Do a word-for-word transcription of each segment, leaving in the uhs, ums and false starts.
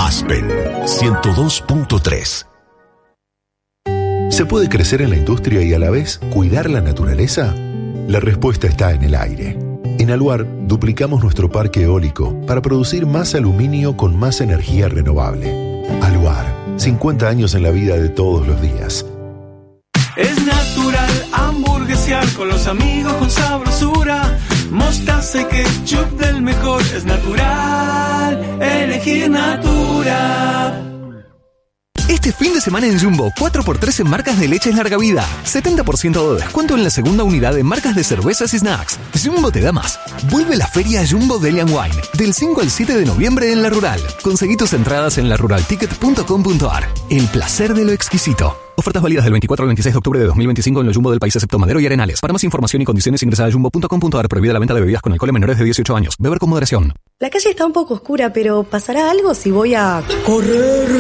Aspen ciento dos punto tres. ¿Se puede crecer en la industria y a la vez cuidar la naturaleza? La respuesta está en el aire. En Aluar duplicamos nuestro parque eólico para producir más aluminio con más energía renovable. Aluar, cincuenta años en la vida de todos los días. Es natural hamburguesear con los amigos con sabrosura. Mostaza y ketchup del mejor. Es natural elegir Natura. Este fin de semana en Jumbo, cuatro por tres en marcas de leches larga vida. setenta por ciento de descuento en la segunda unidad en marcas de cervezas y snacks. Jumbo te da más. Vuelve la feria Jumbo Deli and Wine del cinco al siete de noviembre en La Rural. Conseguí tus entradas en la rural ticket punto com punto a r. El placer de lo exquisito. Ofertas válidas del veinticuatro al veintiséis de octubre de dos mil veinticinco en los Jumbo del país excepto Madero y Arenales. Para más información y condiciones ingresa a jumbo punto com punto a r. Prohibida la venta de bebidas con alcohol a menores de dieciocho años. Beber con moderación. La calle está un poco oscura, pero ¿pasará algo si voy a correr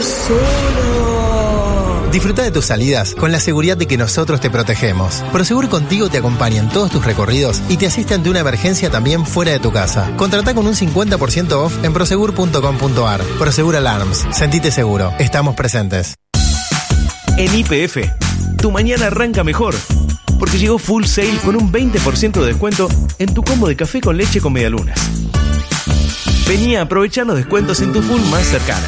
sola? Disfruta de tus salidas con la seguridad de que nosotros te protegemos. Prosegur Contigo te acompaña en todos tus recorridos y te asiste ante una emergencia también fuera de tu casa. Contratá con un cincuenta por ciento off en prosegur punto com punto a r. Prosegur Alarms. Sentite seguro. Estamos presentes. En Y P F, tu mañana arranca mejor, porque llegó Full Sale con un veinte por ciento de descuento en tu combo de café con leche con medialunas. Vení a aprovechar los descuentos en tu Full más cercana.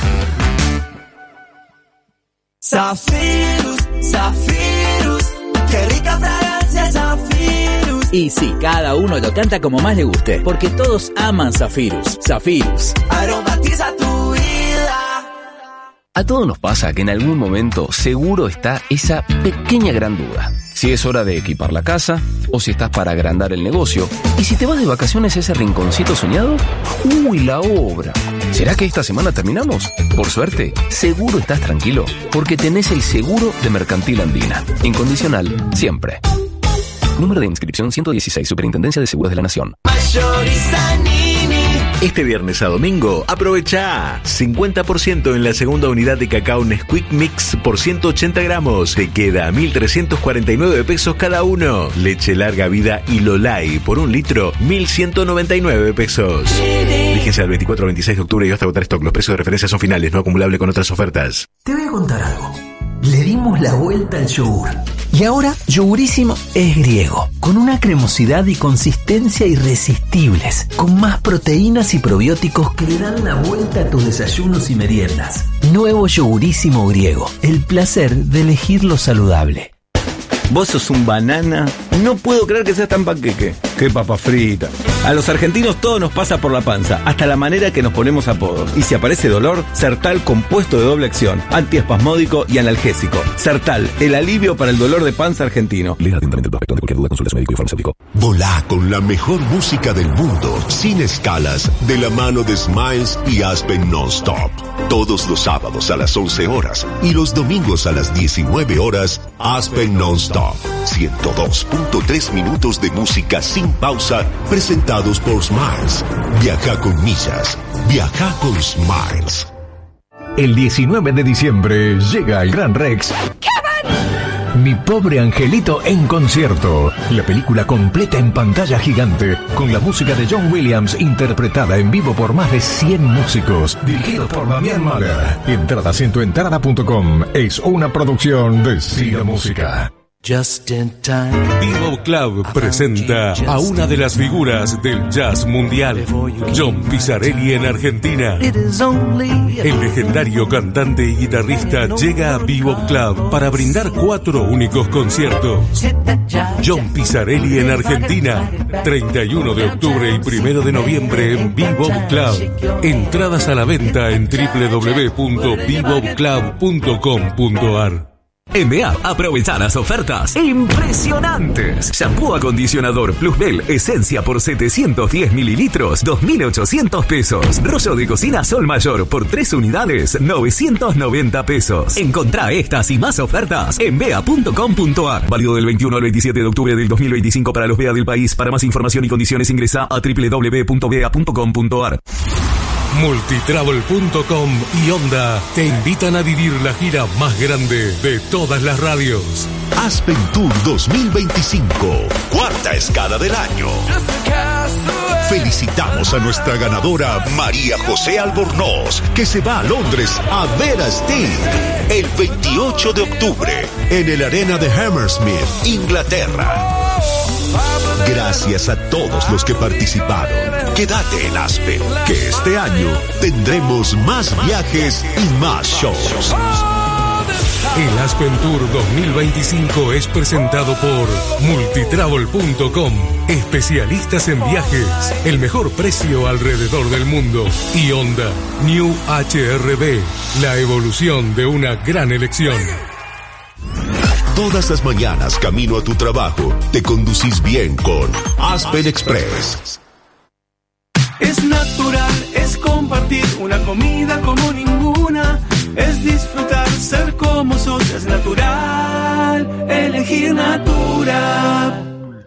Zafirus, Zafirus, qué rica fragancia Zafirus. Y sí, cada uno lo canta como más le guste, porque todos aman Zafirus. Zafirus. Aromatiza tu vida. A todos nos pasa que en algún momento seguro está esa pequeña gran duda. Si es hora de equipar la casa, o si estás para agrandar el negocio, y si te vas de vacaciones a ese rinconcito soñado, ¡uy, la obra! ¿Será que esta semana terminamos? Por suerte, seguro estás tranquilo, porque tenés el seguro de Mercantil Andina. Incondicional, siempre. Número de inscripción ciento dieciséis, Superintendencia de Seguros de la Nación. Este viernes a domingo, aprovecha cincuenta por ciento en la segunda unidad de cacao Nesquik Mix por ciento ochenta gramos. Te queda mil trescientos cuarenta y nueve pesos cada uno. Leche larga vida y Lolay por un litro, mil ciento noventa y nueve pesos. Fíjense al veinticuatro al veintiséis de octubre y hasta agotar stock. Los precios de referencia son finales, no acumulable con otras ofertas. Te voy a contar algo. Le dimos la vuelta al yogur. Y ahora, Yogurísimo es griego, con una cremosidad y consistencia irresistibles, con más proteínas y probióticos que le dan la vuelta a tus desayunos y meriendas. Nuevo Yogurísimo griego, el placer de elegir lo saludable. Vos sos un banana. No puedo creer que seas tan panqueque. Qué papa frita. A los argentinos todo nos pasa por la panza, hasta la manera que nos ponemos apodos. Y si aparece dolor, Sertal compuesto de doble acción, antiespasmódico y analgésico. Sertal, el alivio para el dolor de panza argentino. Lea atentamente el prospecto. Ante cualquier duda, consulta a su médico y farmacéutico. Volá con la mejor música del mundo, sin escalas, de la mano de Smiles y Aspen Non-Stop. Todos los sábados a las once horas y los domingos a las diecinueve horas, Aspen Non-Stop. ciento dos punto tres minutos de música sin pausa, presentados por Smiles. Viaja con millas. Viaja con Smiles. El diecinueve de diciembre llega el Gran Rex. ¡Kevin! Mi pobre angelito en concierto. La película completa en pantalla gigante, con la música de John Williams interpretada en vivo por más de cien músicos. Dirigido por Damián Mahler. Entradas en tu entrada punto com. Es una producción de Cine Música. Just in time. Bebop Club presenta a una de las figuras del jazz mundial, John Pizzarelli en Argentina. El legendario cantante y guitarrista llega a Bebop Club para brindar cuatro únicos conciertos. John Pizzarelli en Argentina, treinta y uno de octubre y primero de noviembre en Bebop Club. Entradas a la venta en doble u doble u doble u punto bebop club punto com punto a r. En B A, aprovecha las ofertas impresionantes. Shampoo acondicionador Plus Bell Esencia por setecientos diez mililitros, dos mil ochocientos pesos. Rollo de cocina Sol Mayor por tres unidades, novecientos noventa pesos. Encontrá estas y más ofertas en bea punto com punto a r. Válido del veintiuno al veintisiete de octubre del dos mil veinticinco para los B A del país. Para más información y condiciones ingresa a doble u doble u doble u punto bea punto com punto a r. Multitravel punto com y Onda te invitan a vivir la gira más grande de todas las radios. Aspen Tour dos mil veinticinco, cuarta escala del año. Felicitamos a nuestra ganadora María José Albornoz, que se va a Londres a ver a Sting el veintiocho de octubre en el Arena de Hammersmith, Inglaterra. Gracias a todos los que participaron. Quédate en Aspen, que este año tendremos más viajes y más shows. El Aspen Tour dos mil veinticinco es presentado por multitravel punto com, especialistas en viajes, el mejor precio alrededor del mundo, y Honda New H R V, la evolución de una gran elección. Todas las mañanas camino a tu trabajo, te conducís bien con Aspen Express. Es natural, es compartir una comida como ninguna. Es disfrutar, ser como sos, es natural, elegir Natura.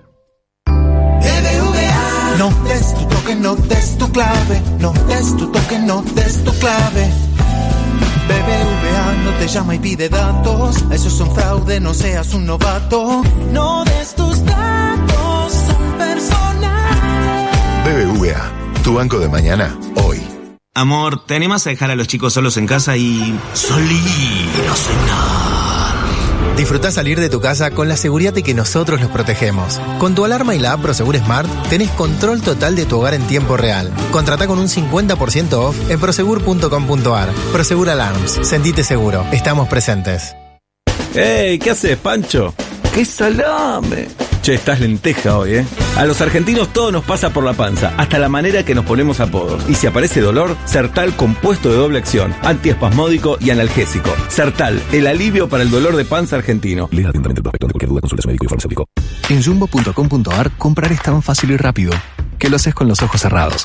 B B V A. No des tu toque, no des tu clave. No des tu toque, no des tu clave. B B V A no te llama y pide datos. Eso es un fraude, no seas un novato. No des tus datos, son personales. B B V A, tu banco de mañana, hoy. Amor, ¿te animas a dejar a los chicos solos en casa y salir a cenar? Disfrutá salir de tu casa con la seguridad de que nosotros los protegemos. Con tu alarma y la app Prosegur Smart tenés control total de tu hogar en tiempo real. Contratá con un cincuenta por ciento off en prosegur punto com punto ar. Prosegur Alarms. Sentite seguro. Estamos presentes. ¡Ey! ¿Qué haces, Pancho? ¡Qué salame! Che, estás lenteja hoy, ¿eh? A los argentinos todo nos pasa por la panza, hasta la manera que nos ponemos apodos. Y si aparece dolor, Sertal compuesto de doble acción, antiespasmódico y analgésico. Sertal, el alivio para el dolor de panza argentino. Lea atentamente el prospecto. De cualquier duda, consulta a su médico y farmacéutico. En jumbo punto com punto ar comprar es tan fácil y rápido que lo haces con los ojos cerrados.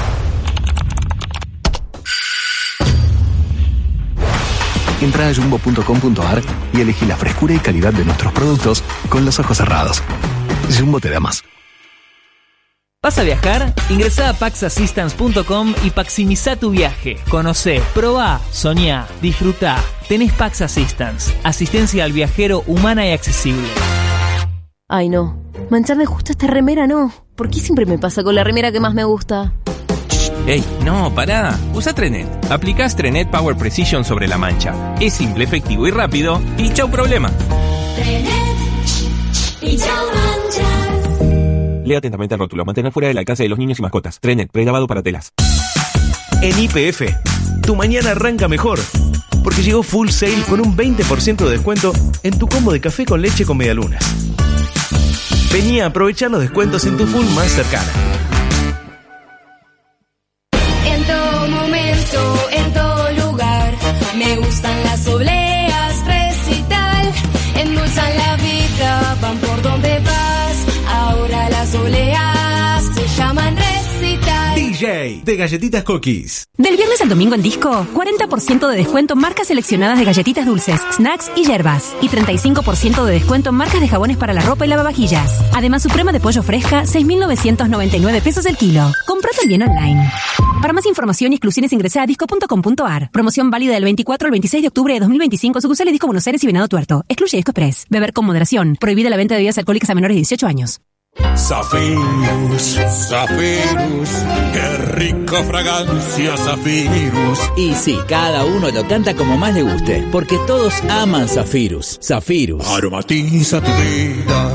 Entra a jumbo punto com punto ar y elegí la frescura y calidad de nuestros productos con los ojos cerrados. Jumbo te da más. ¿Vas a viajar? Ingresá a pax assistance punto com y maximizá tu viaje. Conocé, probá, soñá, disfrutá. Tenés Pax Assistance, asistencia al viajero humana y accesible. Ay no, mancharme justo esta remera no. ¿Por qué siempre me pasa con la remera que más me gusta? ¡Ey! No, pará. Usa Trenet. Aplicás Trenet Power Precision sobre la mancha. Es simple, efectivo y rápido. Y chau problema. Trenet y chau manchas. Lea atentamente el rótulo. Mantener fuera del alcance de los niños y mascotas. Trenet, pregrabado para telas. En Y P F, tu mañana arranca mejor. Porque llegó Full Sale con un veinte por ciento de descuento en tu combo de café con leche con medialunas. Vení a aprovechar los descuentos en tu Full más cercana. En todo lugar, me gustan las obleas, recital, endulzan la vida, van por donde vas, ahora las obleas se llaman recital. D J de Galletitas Cookies. Del viernes al domingo en Disco, cuarenta por ciento de descuento en marcas seleccionadas de galletitas dulces, snacks y yerbas. Y treinta y cinco por ciento de descuento en marcas de jabones para la ropa y lavavajillas. Además, suprema de pollo fresca, seis mil novecientos noventa y nueve pesos el kilo. Comprá también online. Para más información y exclusiones ingresá a disco punto com punto ar. Promoción válida del veinticuatro al veintiséis de octubre de dos mil veinticinco. Sucursales Disco Buenos Aires y Venado Tuerto. Excluye Disco Express. Beber con moderación. Prohibida la venta de bebidas alcohólicas a menores de dieciocho años. Zafirus, Zafirus, qué rica fragancia Zafirus. Y sí, cada uno lo canta como más le guste, porque todos aman Zafirus. Zafirus. Aromatiza tu vida.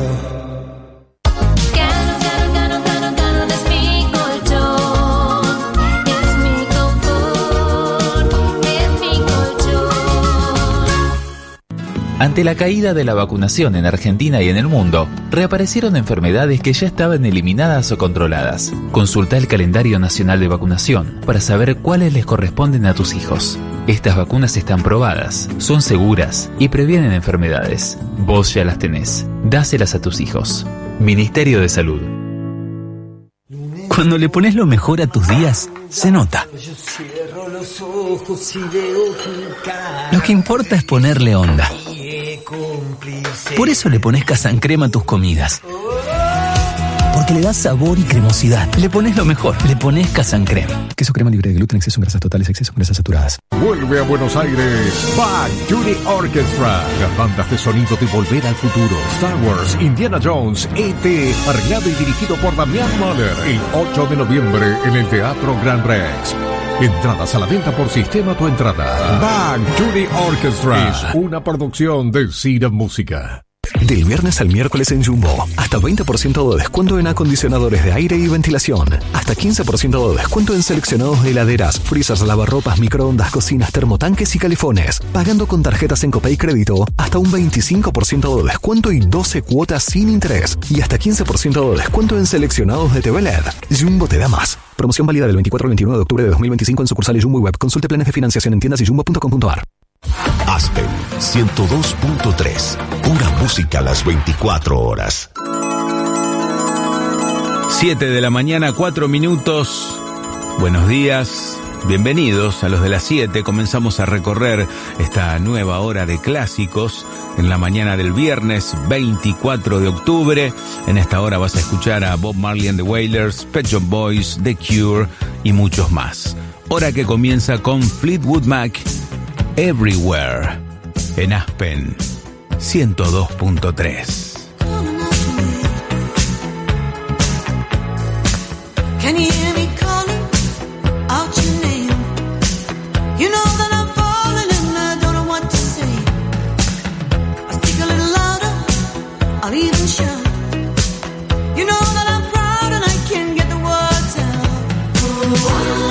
Ante la caída de la vacunación en Argentina y en el mundo, reaparecieron enfermedades que ya estaban eliminadas o controladas. Consulta el calendario nacional de vacunación para saber cuáles les corresponden a tus hijos. Estas vacunas están probadas, son seguras y previenen enfermedades. Vos ya las tenés. Dáselas a tus hijos. Ministerio de Salud. Cuando le pones lo mejor a tus días, se nota. Lo que importa es ponerle onda. Por eso le pones Casan Crema a tus comidas. Porque le das sabor y cremosidad. Le pones lo mejor. Le pones Casan Crema. Queso crema libre de gluten, exceso en grasas totales, exceso en grasas saturadas. vuelve a Buenos Aires Back to the Orchestra. Las bandas de sonido de Volver al Futuro, Star Wars, Indiana Jones, E T, arreglado y dirigido por Damián Mahler, el ocho de noviembre en el Teatro Gran Rex. Entradas a la venta por Sistema Tu Entrada. Back to the Orchestra es una producción de Cira Música. Del viernes al miércoles en Jumbo, hasta veinte por ciento de descuento en acondicionadores de aire y ventilación, hasta quince por ciento de descuento en seleccionados de heladeras, freezers, lavarropas, microondas, cocinas, termotanques y califones, pagando con tarjetas en Copay Crédito, hasta un veinticinco por ciento de descuento y doce cuotas sin interés, y hasta quince por ciento de descuento en seleccionados de T V L E D. Jumbo te da más. Promoción válida del veinticuatro al veintinueve de octubre de dos mil veinticinco en sucursales Jumbo y Web. Consulte planes de financiación en tiendas y jumbo punto com punto a r. Aspen ciento dos punto tres. Pura música a las veinticuatro horas. siete de la mañana, cuatro minutos. Buenos días. Bienvenidos a los de las siete. Comenzamos a recorrer esta nueva hora de clásicos en la mañana del viernes veinticuatro de octubre. En esta hora vas a escuchar a Bob Marley and the Wailers, Pet Shop Boys, The Cure y muchos más. Hora que comienza con Fleetwood Mac, Everywhere, en Aspen ciento dos punto tres. Can you hear me calling out your name? You know that I'm falling and I don't know what to say. I speak a little louder, I'll even shout. You know that I'm proud and I can't get the words out. Oh,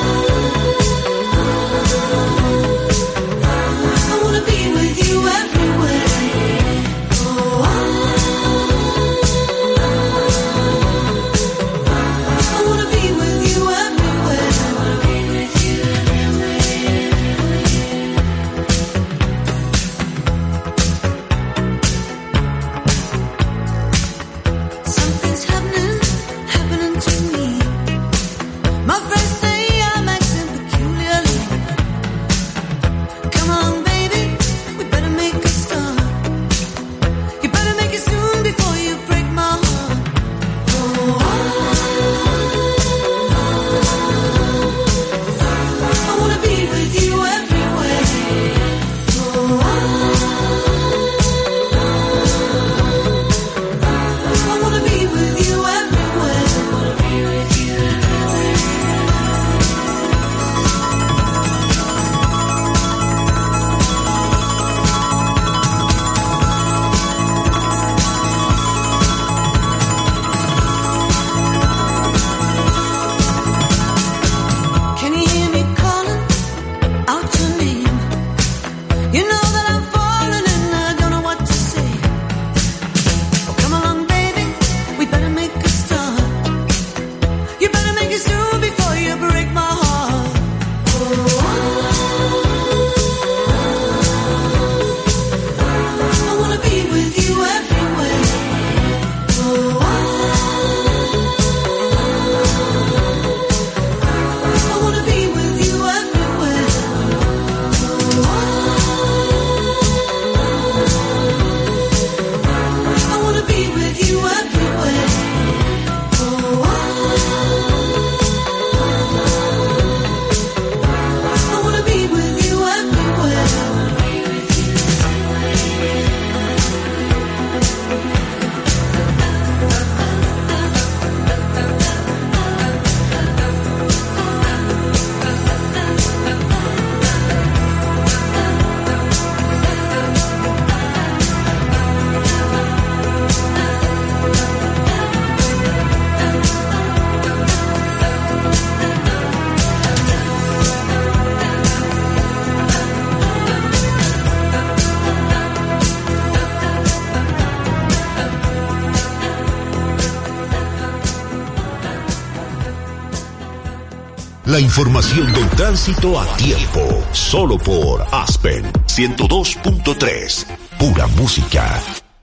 La información del tránsito a tiempo, solo por Aspen ciento dos punto tres. Pura música.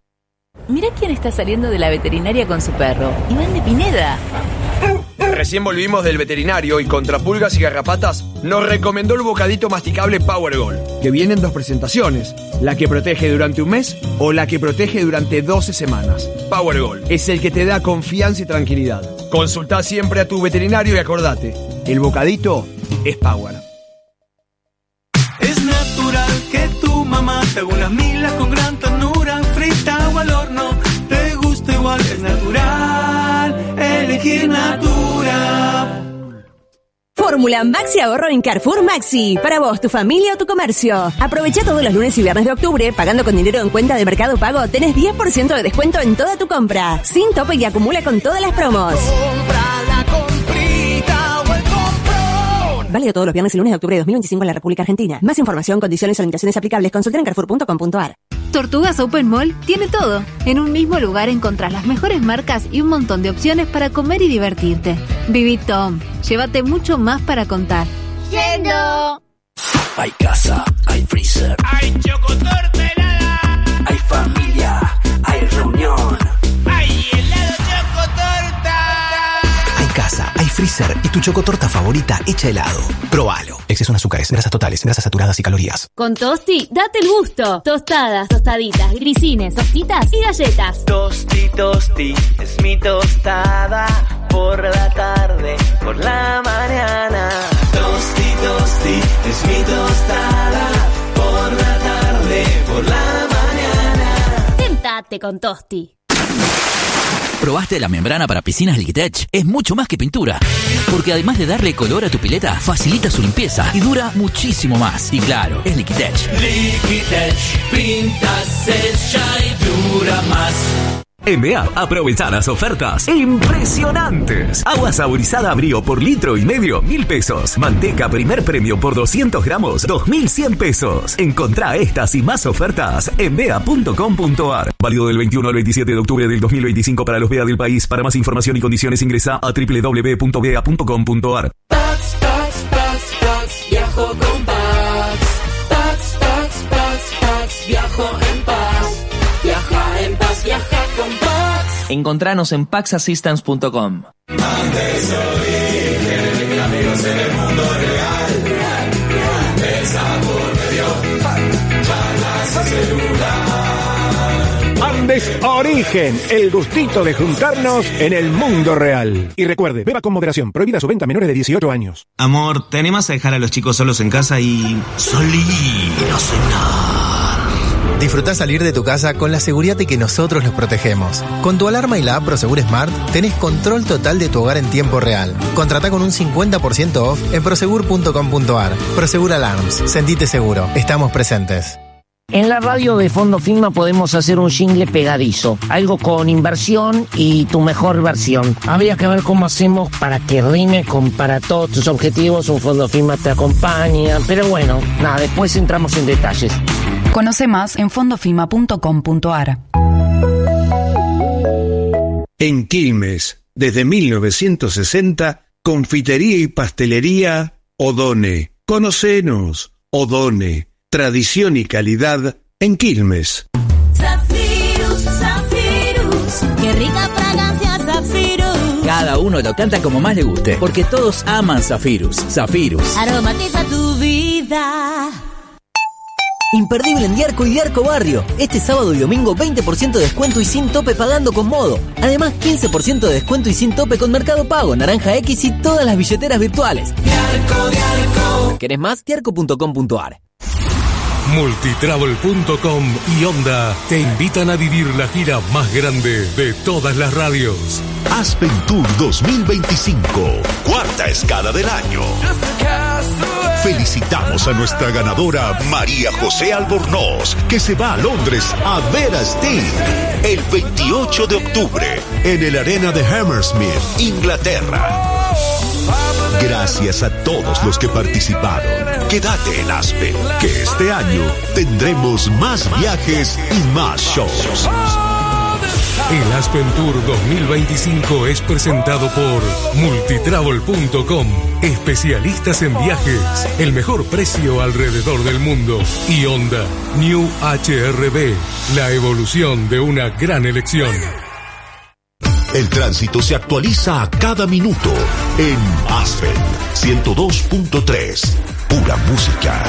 Mirá quién está saliendo de la veterinaria con su perro. Iván de Pineda. Recién volvimos del veterinario y contra pulgas y garrapatas nos recomendó el bocadito masticable Power Gold, que viene en dos presentaciones, la que protege durante un mes o la que protege durante doce semanas. Power Gold es el que te da confianza y tranquilidad. Consultá siempre a tu veterinario y acordate, el bocadito es Power. que tu mamá. Te hago unas milas con gran ternura, frita o al horno. Te gusta igual, es natural, elegir Natura. Fórmula Maxi Ahorro en Carrefour Maxi. Para vos, tu familia o tu comercio. Aprovecha todos los lunes y viernes de octubre. Pagando con dinero en cuenta de Mercado Pago, tenés diez por ciento de descuento en toda tu compra. Sin tope y acumula con todas las promos. Compra la comprita o el comprón. Válido todos los viernes y lunes de octubre de dos mil veinticinco en la República Argentina. Más información, condiciones o limitaciones aplicables, consulta en carrefour punto com punto a r. Tortugas Open Mall tiene todo. En un mismo lugar encontrás las mejores marcas y un montón de opciones para comer y divertirte. Viví Tom. Llévate mucho más para contar. Yendo. Hay casa, hay freezer, Hay chocotorta helada. hay familia, hay reunión. Hay helado chocotorta. Hay casa, hay freezer y tu chocotorta favorita hecha helado. Probalo. Exceso en azúcares, grasas totales, grasas saturadas y calorías. Con Tosti, date el gusto. Tostadas, tostaditas, grisines, hostitas y galletas. Tosti, tosti, es mi tostada. Por la tarde, por la mañana. Tosti, tosti, es mi tostada. Por la tarde, por la mañana. Tentate con Tosti. ¿Probaste la membrana para piscinas Liquitech? Es mucho más que pintura, porque además de darle color a tu pileta, facilita su limpieza y dura muchísimo más. Y claro, es Liquitech. Liquitech, pinta, sella y dura más. En B A, aprovecha las ofertas impresionantes. Agua saborizada Brío por litro y medio, mil pesos. Manteca primer premio por doscientos gramos, dos mil cien pesos. Encontrá estas y más ofertas en bea punto com punto a r. Válido del veintiuno al veintisiete de octubre del dos mil veinticinco para los B A del país. Para más información y condiciones ingresa a doble u doble u doble u punto bea punto com punto a r. Pax, Pax, Pax, Pax, viajo con Pax. Pax, Pax, Pax, Pax, viajo en paz. Viaja en paz, viaja con Pax. Encontranos en pax assistance punto com. Antes origen, amigos en el mundo real. Esa por medio, charlas y celular. Andes Origen, el gustito de juntarnos en el mundo real. Y recuerde, beba con moderación, prohibida su venta a menores de dieciocho años. Amor, ¿te animas a dejar a los chicos solos en casa y salir a cenar? Disfrutá salir de tu casa con la seguridad de que nosotros los protegemos. Con tu alarma y la app Prosegur Smart tenés control total de tu hogar en tiempo real. Contratá con un cincuenta por ciento off en prosegur punto com punto a r. Prosegur Alarms. Sentite seguro. Estamos presentes. En la radio de Fondo Fima podemos hacer un jingle pegadizo, algo con inversión y tu mejor versión. Habría que ver cómo hacemos para que rime con para todos tus objetivos, un Fondo Fima te acompaña, pero bueno, nada, después entramos en detalles. Conoce más en fondofima punto com punto a r. En Quilmes, desde mil novecientos sesenta, confitería y pastelería Odone. Conocenos, Odone. Tradición y calidad en Quilmes. Zafirus, Zafirus, qué rica fragancia Zafirus. Cada uno lo canta como más le guste, porque todos aman Zafirus. Zafirus. Aromatiza tu vida. Imperdible en Diarco y Diarco Barrio. Este sábado y domingo veinte por ciento de descuento y sin tope pagando con Modo. Además quince por ciento de descuento y sin tope con Mercado Pago, Naranja X y todas las billeteras virtuales. Diarco, Diarco. ¿Querés más? diarco punto com punto a r. Multitravel punto com y Onda te invitan a vivir la gira más grande de todas las radios. Aspen Tour dos mil veinticinco, cuarta escala del año. Felicitamos a nuestra ganadora María José Albornoz, que se va a Londres a ver a Sting el veintiocho de octubre en el Arena de Hammersmith, Inglaterra. Gracias a todos los que participaron. Quédate en Aspen, que este año tendremos más viajes y más shows. El Aspen Tour dos mil veinticinco es presentado por Multitravel punto com, especialistas en viajes, el mejor precio alrededor del mundo, y Honda New H R V, la evolución de una gran elección. El tránsito se actualiza a cada minuto en Aspen ciento dos punto tres, pura música.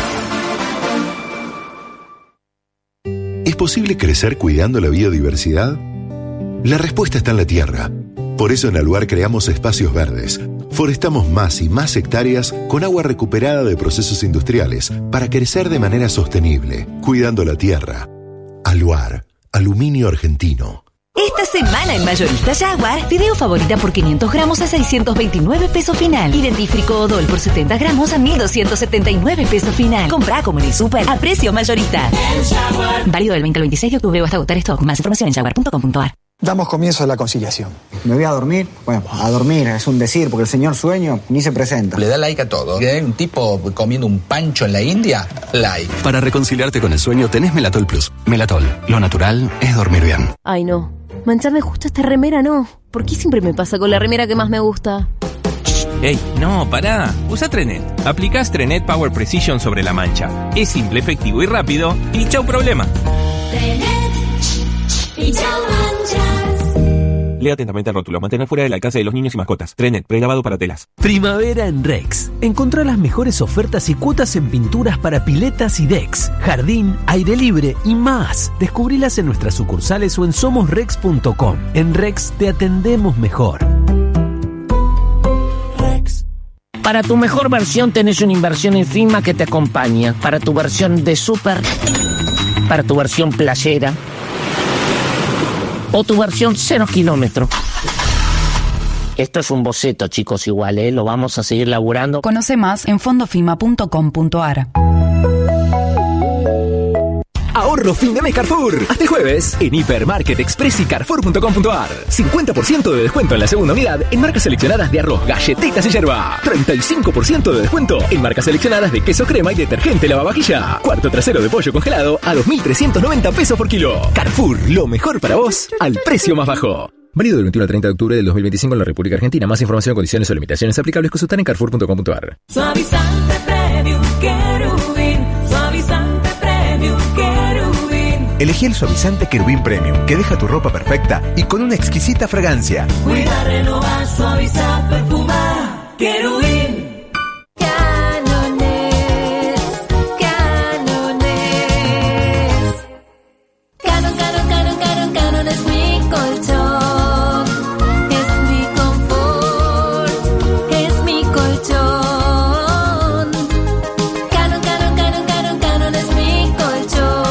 ¿Es posible crecer cuidando la biodiversidad? La respuesta está en la tierra. Por eso en Aluar creamos espacios verdes, Forestamos más y más hectáreas con agua recuperada de procesos industriales para crecer de manera sostenible, cuidando la tierra. Aluar, aluminio argentino. Esta semana en Mayorista Jaguar, fideo favorita por quinientos gramos a seiscientos veintinueve pesos final. Y dentífrico Odol por setenta gramos a mil doscientos setenta y nueve pesos final. Comprá como en el súper a precio mayorista. Válido del veinte al veintiséis de octubre o hasta agotar stock. Más información en jaguar punto com punto a r. Damos comienzo a la conciliación. ¿Me voy a dormir? Bueno, a dormir es un decir, porque el señor sueño ni se presenta. Le da like a todo. ¿Hay un tipo comiendo un pancho en la India? Like. Para reconciliarte con el sueño tenés Melatol Plus. Melatol, lo natural es dormir bien. Ay, no. Mancharme justo esta remera, no. ¿Por qué siempre me pasa con la remera que más me gusta? ¡Ey! No, pará. Usa Trenet. Aplicás Trenet Power Precision sobre la mancha. Es simple, efectivo y rápido. Y chau problema. Trenet. Y chau manchas. Lea atentamente el rótulo. Mantener fuera del alcance de los niños y mascotas. Trenet, prelavado para telas. Primavera en Rex. Encontrá las mejores ofertas y cuotas en pinturas para piletas y decks, jardín, aire libre y más. Descubrilas en nuestras sucursales o en somos rex punto com. En Rex te atendemos mejor. Rex. Para tu mejor versión tenés una inversión en Fima que te acompaña. Para tu versión de super, para tu versión playera o tu versión cero kilómetro. Esto es un boceto, chicos, igual, ¿eh? Lo vamos a seguir laburando. Conoce más en fondofima punto com punto a r. Ahorro fin de mes Carrefour. Hasta el jueves en Hipermarket Express y Carrefour punto com punto a r. cincuenta por ciento de descuento en la segunda unidad en marcas seleccionadas de arroz, galletitas y yerba. treinta y cinco por ciento de descuento en marcas seleccionadas de queso crema y detergente lavavajilla. Cuarto trasero de pollo congelado a dos mil trescientos noventa pesos por kilo. Carrefour, lo mejor para vos al precio más bajo. Válido del veintiuno al treinta de octubre del dos mil veinticinco en la República Argentina. Más información, condiciones o limitaciones aplicables consultar en carrefour punto com punto a r. Suavizante Premium Querubín. Suavizante Premium Querubín. Elegí el suavizante Querubín Premium, que deja tu ropa perfecta y con una exquisita fragancia. Cuida, renovar, suavizar, perfumar. Querubín. Canones, Canones. Canon, Canon, Canon, Canon, Canon es mi colchón. Es mi confort. Es mi colchón. Canon, Canon, Canon, Canon, Canon es mi colchón.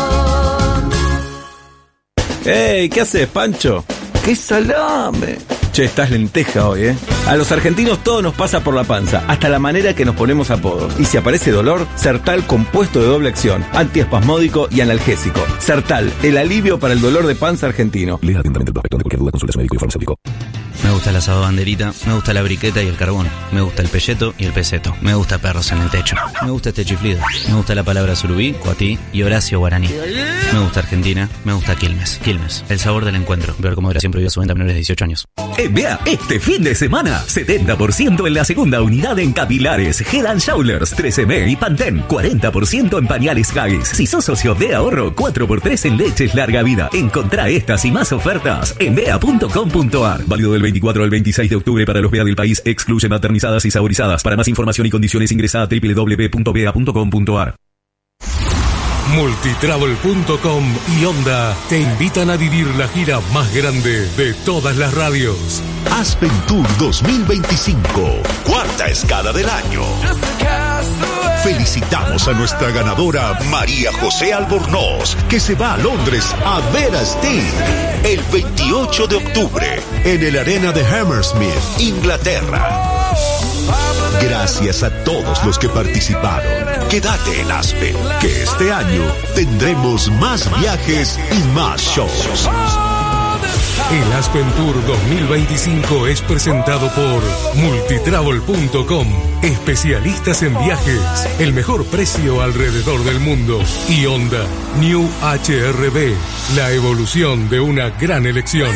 ¡Ey! ¿Qué haces, Pancho? ¡Qué salame! Che, estás lenteja hoy, ¿eh? A los argentinos todo nos pasa por la panza, hasta la manera que nos ponemos apodos. Y si aparece dolor, Sertal compuesto de doble acción, antiespasmódico y analgésico. Sertal, el alivio para el dolor de panza argentino. Lea atentamente el prospecto. Ante cualquier duda, consulte a su médico y farmacéutico. Me gusta el asado banderita, me gusta la briqueta y el carbón, me gusta el pelleto y el peseto, me gusta perros en el techo, me gusta este chiflido, me gusta la palabra surubí, coatí y Horacio Guaraní. Me gusta Argentina, me gusta Quilmes. Quilmes, el sabor del encuentro. Ver cómo moderación prohibida su venta a menores de dieciocho años. En Vea, este fin de semana, setenta por ciento en la segunda unidad en capilares, Head and Shoulders, tres eme y Pantene, cuarenta por ciento en pañales Haggis. Si sos socio de ahorro, cuatro por tres en leches larga vida. Encontrá estas y más ofertas en vea punto com punto a r. Válido del veinticuatro al veintiséis de octubre para los Vea del país. Excluye maternizadas y saborizadas. Para más información y condiciones ingresa a doble u doble u doble u punto vea punto com punto a r. Multitravel punto com y Honda te invitan a vivir la gira más grande de todas las radios. Aspen Tour dos mil veinticinco, cuarta escala del año. Felicitamos a nuestra ganadora María José Albornoz, que se va a Londres a ver a Sting el veintiocho de octubre en el Arena de Hammersmith, Inglaterra. Gracias a todos los que participaron. Quédate en Aspen, que este año tendremos más viajes y más shows. El Aspen Tour dos mil veinticinco es presentado por Multitravel punto com, especialistas en viajes, el mejor precio alrededor del mundo, y Honda New H R V, la evolución de una gran elección.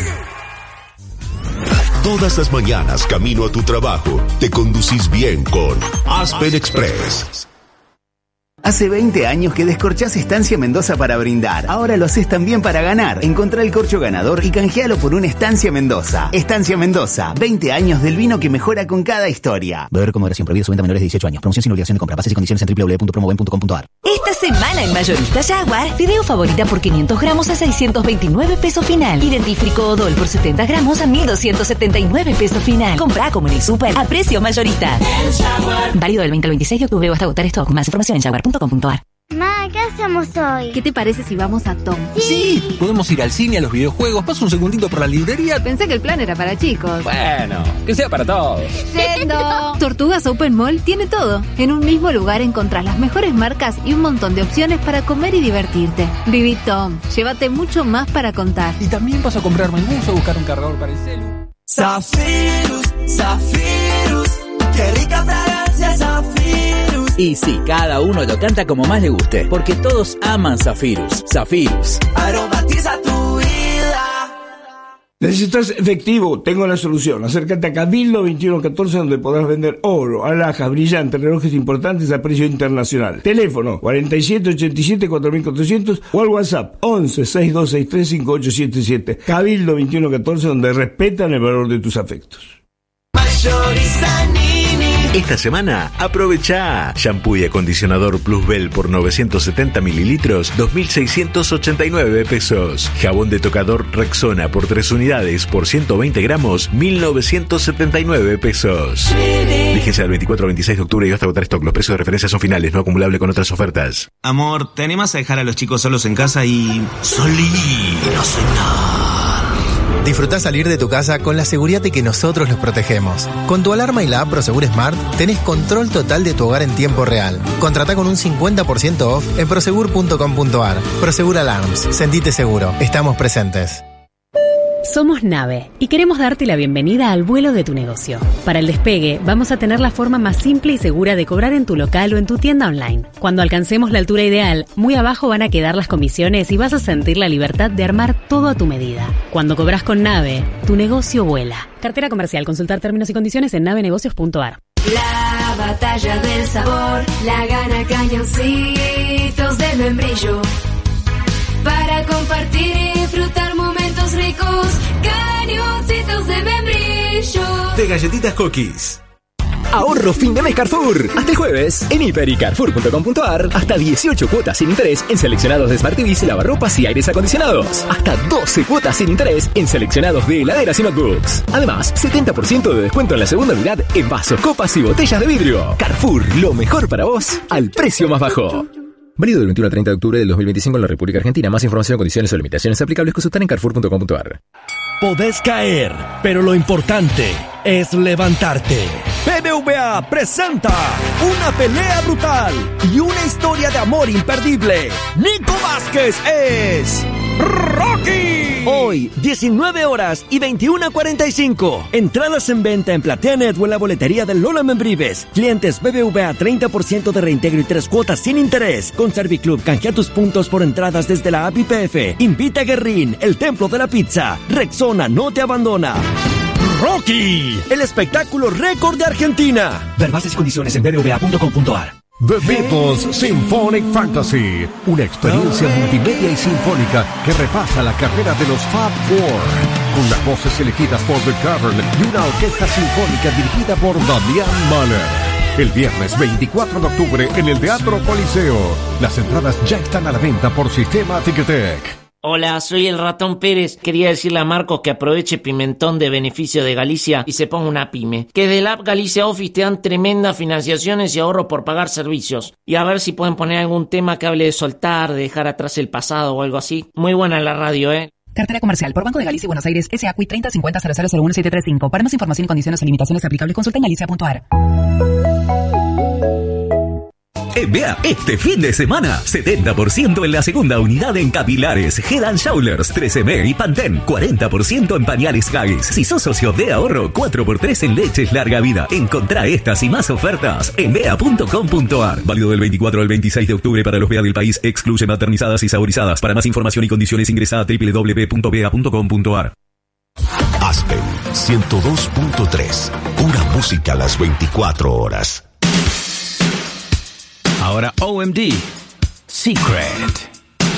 Todas las mañanas camino a tu trabajo, te conducís bien con Aspen Express. Hace veinte años que descorchás Estancia Mendoza para brindar. Ahora lo haces también para ganar. Encontrá el corcho ganador y canjealo por una Estancia Mendoza. Estancia Mendoza, veinte años del vino que mejora con cada historia. Beber con moderación, prohibido su venta a menores de dieciocho años. Promoción sin obligación de compra. Bases y condiciones en doble u doble u doble u punto promoven punto com punto a r. Esta semana en Mayorista Jaguar, fideo favorita por quinientos gramos a seiscientos veintinueve pesos final. Y dentífrico Odol por setenta gramos a mil doscientos setenta y nueve pesos final. Comprá como en el súper a precio mayorista. Válido del veinte al veintiséis de octubre o hasta agotar stock. Más información en jaguar punto com punto a r. Ma, ¿qué hacemos hoy? ¿Qué te parece si vamos a Tom? Sí. Sí, podemos ir al cine, a los videojuegos. Paso un segundito por la librería. Pensé que el plan era para chicos. Bueno, que sea para todos. ¡Sendo! Tortugas Open Mall tiene todo. En un mismo lugar encontrás las mejores marcas y un montón de opciones para comer y divertirte. Viví Tom. Llévate mucho más para contar. Y también paso a comprarme el bus o buscar un cargador para el celu. Zafirus, Zafirus, qué rica fragancia Zafirus. Y sí, cada uno lo canta como más le guste, porque todos aman Zafirus. Zafirus. Aromatiza tu vida. ¿Necesitas efectivo? Tengo la solución. Acércate a Cabildo veintiuno catorce, donde podrás vender oro, alhajas, brillantes, relojes importantes a precio internacional. Teléfono cuarenta y siete ochenta y siete cuatro mil cuatrocientos o al WhatsApp once sesenta y dos sesenta y tres cincuenta y ocho setenta y siete. Cabildo veintiuno catorce, donde respetan el valor de tus afectos. Mayorista Nini. Esta semana, aprovecha shampoo y acondicionador Plus Bell por novecientos setenta mililitros, dos mil seiscientos ochenta y nueve pesos. Jabón de tocador Rexona por tres unidades por ciento veinte gramos, mil novecientos setenta y nueve pesos. Fíjense al veinticuatro al veintiséis de octubre y hasta agotar stock. Los precios de referencia son finales, no acumulable con otras ofertas. Amor, ¿te animas a dejar a los chicos solos en casa y salir a cenar? Disfrutá salir de tu casa con la seguridad de que nosotros los protegemos. Con tu alarma y la app Prosegur Smart tenés control total de tu hogar en tiempo real. Contratá con un cincuenta por ciento off en prosegur punto com punto a r. Prosegur Alarms. Sentite seguro. Estamos presentes. Somos Nave y queremos darte la bienvenida al vuelo de tu negocio. Para el despegue, vamos a tener la forma más simple y segura de cobrar en tu local o en tu tienda online. Cuando alcancemos la altura ideal, muy abajo van a quedar las comisiones y vas a sentir la libertad de armar todo a tu medida. Cuando cobras con Nave, tu negocio vuela. Cartera comercial. Consultar términos y condiciones en navenegocios punto a r. La batalla del sabor la gana Cañoncitos de Membrillo. Para compartir y disfrutar momentos ricos, Cañoncitos de Membrillo. De galletitas cookies. Ahorro fin de mes Carrefour. Hasta el jueves, en hiper y carrefour punto com punto a r, hasta dieciocho cuotas sin interés en seleccionados de Smart T Vs, lavarropas y aires acondicionados. Hasta doce cuotas sin interés en seleccionados de heladeras y notebooks. Además, setenta por ciento de descuento en la segunda unidad en vasos, copas y botellas de vidrio. Carrefour, lo mejor para vos, al precio más bajo. Válido del veintiuno al treinta de octubre del dos mil veinticinco en la República Argentina. Más información, condiciones o limitaciones aplicables consultar en carrefour punto com punto a r. Podés caer, pero lo importante es levantarte. B B V A presenta una pelea brutal y una historia de amor imperdible. Nico Vázquez es Rocky. Hoy, diecinueve horas y veintiuna cuarenta y cinco. Entradas en venta en PlateaNet o en la boletería de Lola Membrives. Clientes B B V A treinta por ciento de reintegro y tres cuotas sin interés. Con Serviclub canjea tus puntos por entradas desde la app I P F. Invita a Guerrín, el templo de la pizza. Rexona no te abandona. Rocky, el espectáculo récord de Argentina. Ver bases y condiciones en b b v a punto com punto a r. The Beatles Symphonic Fantasy, una experiencia multimedia y sinfónica que repasa la carrera de los Fab Four, con las voces elegidas por The Cavern y una orquesta sinfónica dirigida por Damián Mahler. El viernes veinticuatro de octubre en el Teatro Coliseo. Las entradas ya están a la venta por Sistema Ticketek. Hola, soy el Ratón Pérez. Quería decirle a Marcos que aproveche Pimentón de Beneficio de Galicia y se ponga una pyme. Que de la app Galicia Office te dan tremendas financiaciones y ahorro por pagar servicios. Y a ver si pueden poner algún tema que hable de soltar, de dejar atrás el pasado o algo así. Muy buena la radio, ¿eh? Cartera comercial por Banco de Galicia y Buenos Aires, S A C U I treinta cincuenta cero cero cero uno siete tres cinco. Para más información y condiciones o limitaciones aplicables, consulta en galicia punto a r. En B A, este fin de semana, setenta por ciento en la segunda unidad en capilares, Head and Shoulders, tres eme y Pantene, cuarenta por ciento en pañales Haggis. Si sos socio de ahorro, cuatro por tres en leches larga vida. Encontrá estas y más ofertas en b a punto com punto a r. Válido del veinticuatro al veintiséis de octubre para los B A del país. Excluye maternizadas y saborizadas. Para más información y condiciones ingresa a doble u doble u doble u punto b a punto com punto a r. Aspen ciento dos punto tres. Pura música a las veinticuatro horas. Ahora O M D. Secret.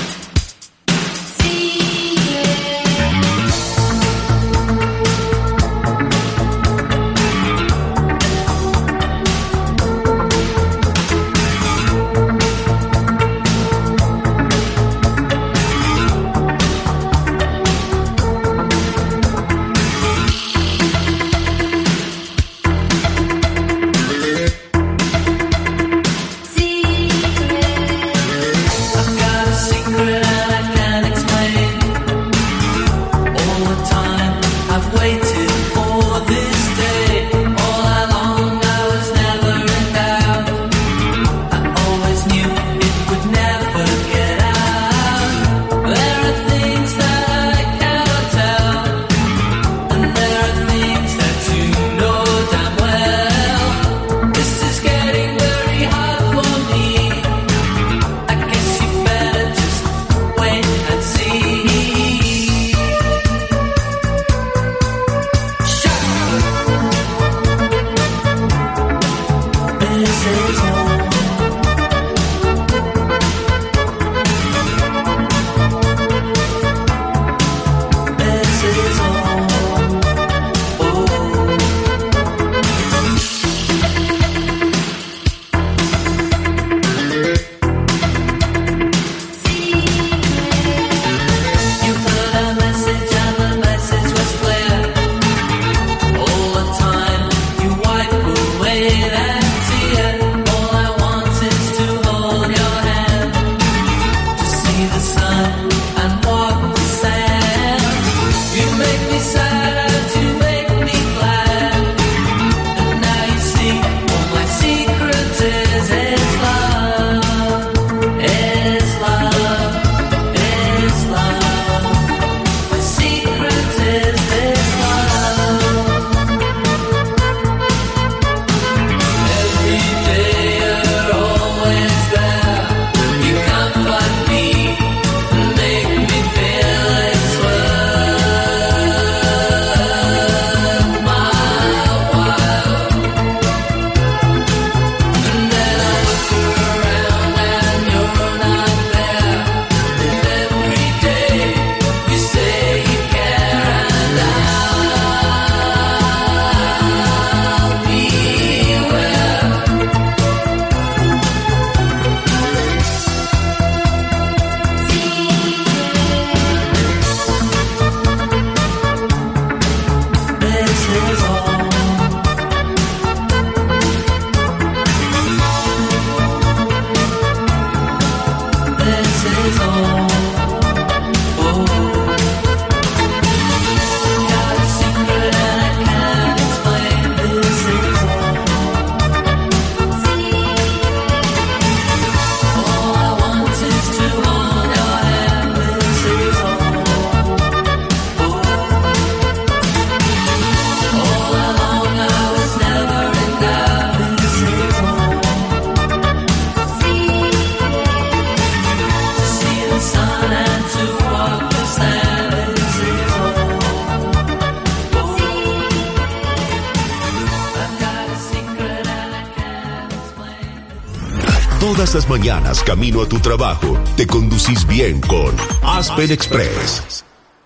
Todas las mañanas camino a tu trabajo, te conducís bien con Aspen Express.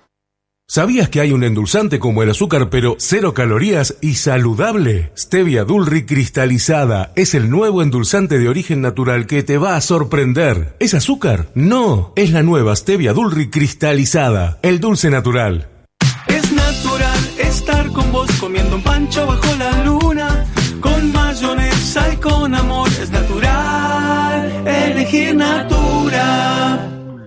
¿Sabías que hay un endulzante como el azúcar pero cero calorías y saludable? Stevia Dulri cristalizada es el nuevo endulzante de origen natural que te va a sorprender. ¿Es azúcar? No, es la nueva Stevia Dulri cristalizada, el dulce natural. Es natural estar con vos comiendo un pancho bajo la luna, con mayonesa y con amor. Es natural elegir Natura.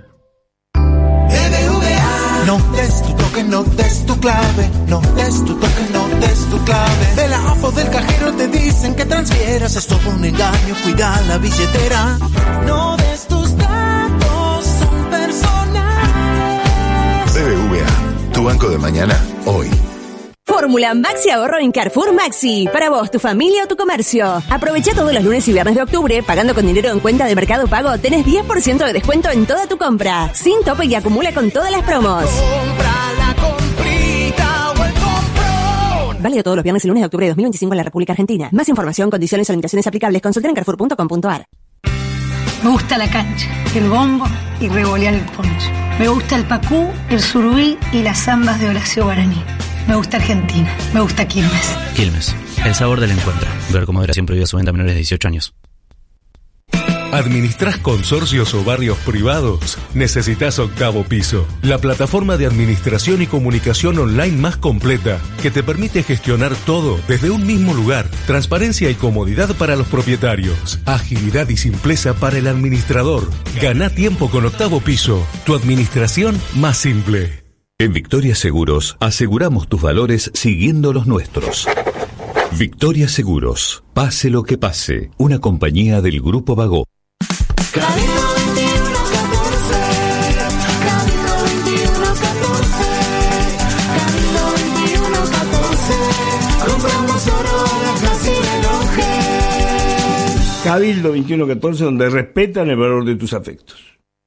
No des tu toque, no des tu clave, no des tu toque, no des tu clave. De la app o del cajero te dicen que transfieras, es todo un engaño, cuida la billetera. No des tus datos, son personales. B B V A, tu banco de mañana, hoy. Fórmula Maxi Ahorro en Carrefour Maxi. Para vos, tu familia o tu comercio. Aprovecha todos los lunes y viernes de octubre. Pagando con dinero en cuenta de Mercado Pago, tenés diez por ciento de descuento en toda tu compra. Sin tope y acumula con todas las promos. Compra la comprita o el comprón. Válido todos los viernes y lunes de octubre de dos mil veinticinco en la República Argentina. Más información, condiciones o limitaciones aplicables, consulten en carrefour punto com punto a r. Me gusta la cancha, el bombo y revolear el poncho. Me gusta el pacú, el surubí y las zambas de Horacio Guaraní. Me gusta Argentina, me gusta Quilmes. Quilmes, el sabor del encuentro. Ver cómo Moderación prohíbe su venta a menores de dieciocho años. ¿Administrás consorcios o barrios privados? Necesitas Octavo Piso, la plataforma de administración y comunicación online más completa que te permite gestionar todo desde un mismo lugar. Transparencia y comodidad para los propietarios. Agilidad y simpleza para el administrador. Gana tiempo con Octavo Piso, tu administración más simple. En Victoria Seguros aseguramos tus valores siguiendo los nuestros. Victoria Seguros, pase lo que pase, una compañía del Grupo Bagó. Cabildo veintiuno catorce, Cabildo veintiuno catorce, Cabildo veintiuno catorce, compramos oro, relojes y relojes. Cabildo veintiuno catorce, donde respetan el valor de tus afectos.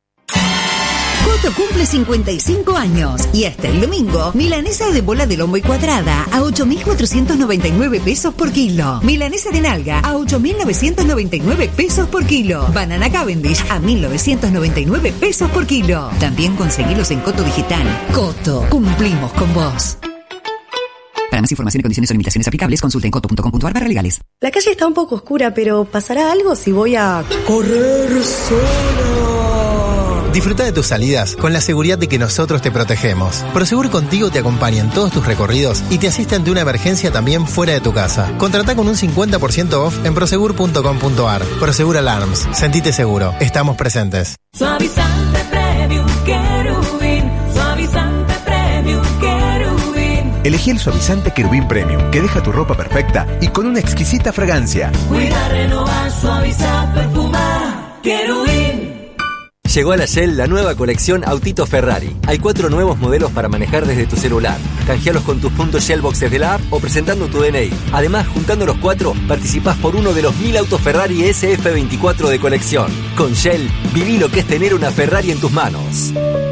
Coto cumple cincuenta y cinco años y hasta el domingo, milanesa de bola de lomo y cuadrada a ocho mil cuatrocientos noventa y nueve pesos por kilo. Milanesa de nalga a ocho mil novecientos noventa y nueve pesos por kilo. Banana Cavendish a mil novecientos noventa y nueve pesos por kilo. También conseguilos en Coto Digital. Coto, cumplimos con vos. Para más información y condiciones o limitaciones aplicables, consulten coto punto com punto a r barra legales. La calle está un poco oscura, pero ¿pasará algo si voy a correr sola? Disfruta de tus salidas con la seguridad de que nosotros te protegemos. Prosegur Contigo te acompaña en todos tus recorridos y te asiste ante una emergencia también fuera de tu casa. Contratá con un cincuenta por ciento off en prosegur punto com punto a r. Prosegur Alarms. Sentite seguro. Estamos presentes. Suavizante Premium Querubín, suavizante Premium Querubín. Elegí el suavizante Querubín Premium, que deja tu ropa perfecta y con una exquisita fragancia. Cuida, renovar, suavizar, perfumar. Querubín. Llegó a la Shell la nueva colección Autito Ferrari. Hay cuatro nuevos modelos para manejar desde tu celular. Canjealos con tus puntos Shellbox desde la app o presentando tu D N I. Además, juntando los cuatro, participás por uno de los mil autos Ferrari S F veinticuatro de colección. Con Shell, viví lo que es tener una Ferrari en tus manos.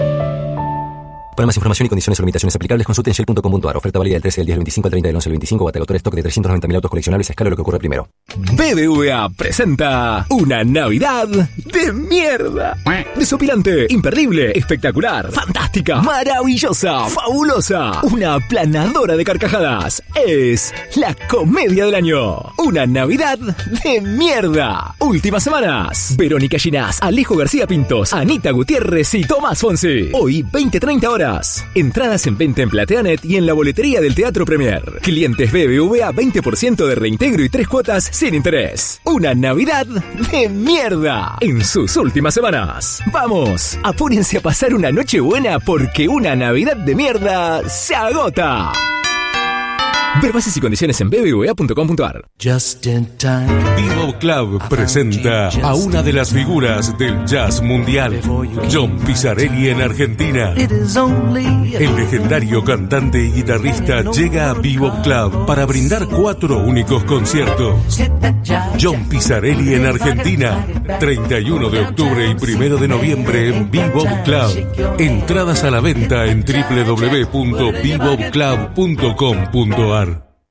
Para más información y condiciones o limitaciones aplicables, consulten shell punto com punto a r. Oferta válida del trece del diez del veinticinco al treinta del once del veinticinco. Batagotor stock de trescientos noventa mil autos coleccionables a escala lo que ocurre primero. B B V A presenta una Navidad de mierda. Desopilante, imperdible, espectacular, fantástica, maravillosa, fabulosa, una aplanadora de carcajadas. Es la comedia del año. Una Navidad de mierda. Últimas semanas. Verónica Ginás, Alejo García Pintos, Anita Gutiérrez y Tomás Fonsi. Hoy, veinte treinta horas. Entradas en venta en Plateanet y en la boletería del Teatro Premier. Clientes B B V A veinte por ciento de reintegro y tres cuotas sin interés. Una Navidad de mierda en sus últimas semanas. Vamos, apúrense a pasar una noche buena porque una Navidad de mierda se agota. Ver bases y condiciones en b b v a punto com punto a r. Just in time. Bebop Club presenta a una de las figuras del jazz mundial, John Pizzarelli en Argentina. El legendario cantante y guitarrista llega a Bebop Club para brindar cuatro únicos conciertos. John Pizzarelli en Argentina, treinta y uno de octubre y primero de noviembre en Bebop Club. Entradas a la venta en w w w punto bebop club punto com punto a r.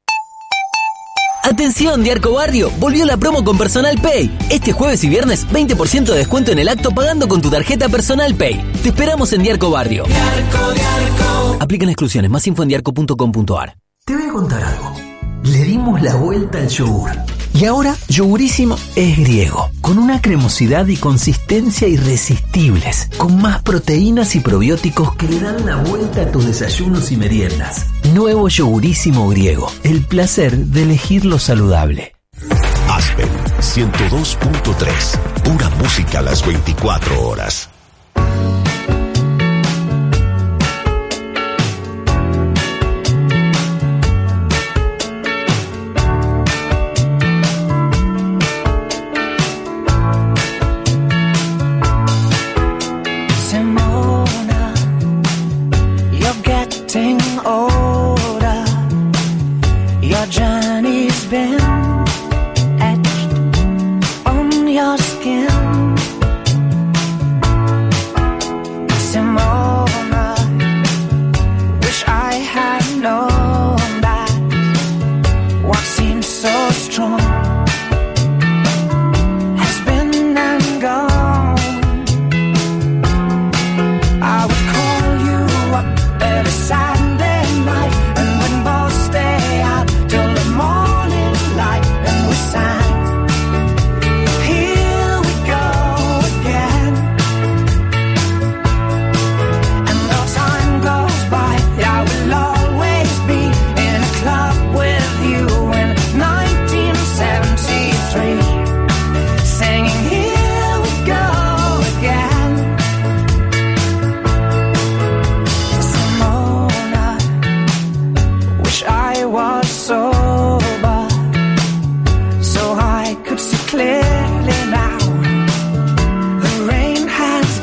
Atención, Diarco Barrio, volvió la promo con Personal Pay. Este jueves y viernes, veinte por ciento de descuento en el acto pagando con tu tarjeta Personal Pay. Te esperamos en Diarco Barrio. Diarco, Diarco. Aplican exclusiones, más info en diarco punto com punto a r. Te voy a contar algo. Le dimos la vuelta al yogur. Y ahora, Yogurísimo es griego, con una cremosidad y consistencia irresistibles, con más proteínas y probióticos que le dan la vuelta a tus desayunos y meriendas. Nuevo Yogurísimo griego, el placer de elegir lo saludable. Aspen ciento dos punto tres, pura música a las veinticuatro horas. Older, your journey's been etched on your skin.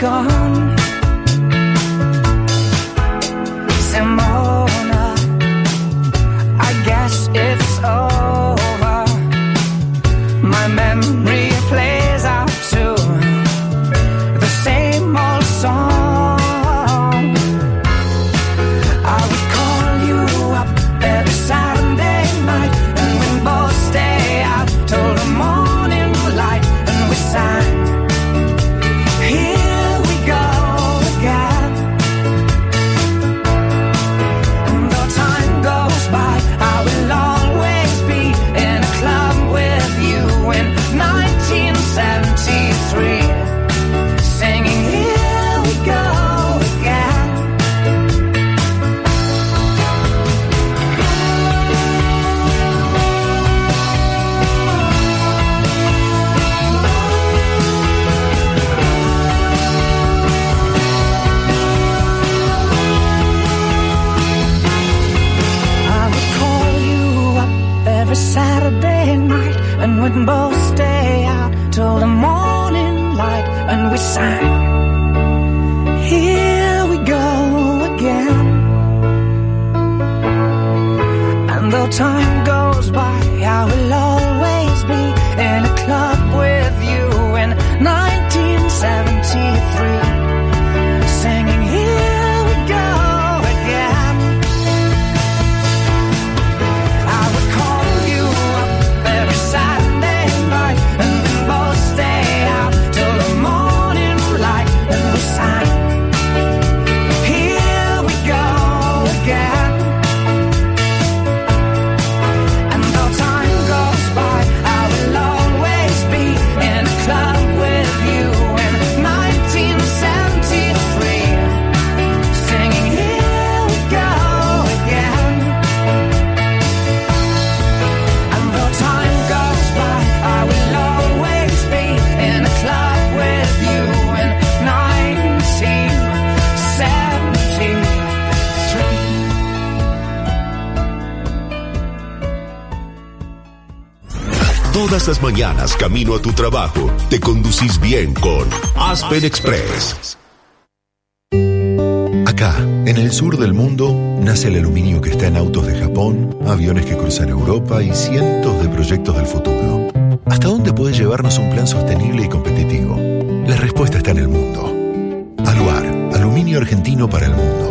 gone. Simona, I guess it's over. My memory plays out to the same old song. I would call you up every Saturday night, and we both stay out till the morning light, and we sang. Here we go again. And though time goes by, I will always be in a club with you in nineteen seventy-three, singing here we go again. I would call you up every Saturday night, and we'd both stay out till the morning light, and we sang. Here we go again. And though time goes by, I will always be in a club with you in nineteen seventy-three, singing here we go again. I would call you up every Saturday night, and we both stay out till the morning light, and we sang. Here we go again. And though time goes by, I will always be in a club with you in nineteen seventy-three, singing here we go again. And though time goes by, I will always be in a club with you in nineteen seventy-three. Todas las mañanas camino a tu trabajo, te conducís bien con Aspen Express. Acá, en el sur del mundo, nace el aluminio que está en autos de Japón, aviones que cruzan Europa y cientos de proyectos del futuro. ¿Hasta dónde puede llevarnos un plan sostenible y competitivo? La respuesta está en el mundo. Aluar, aluminio argentino para el mundo.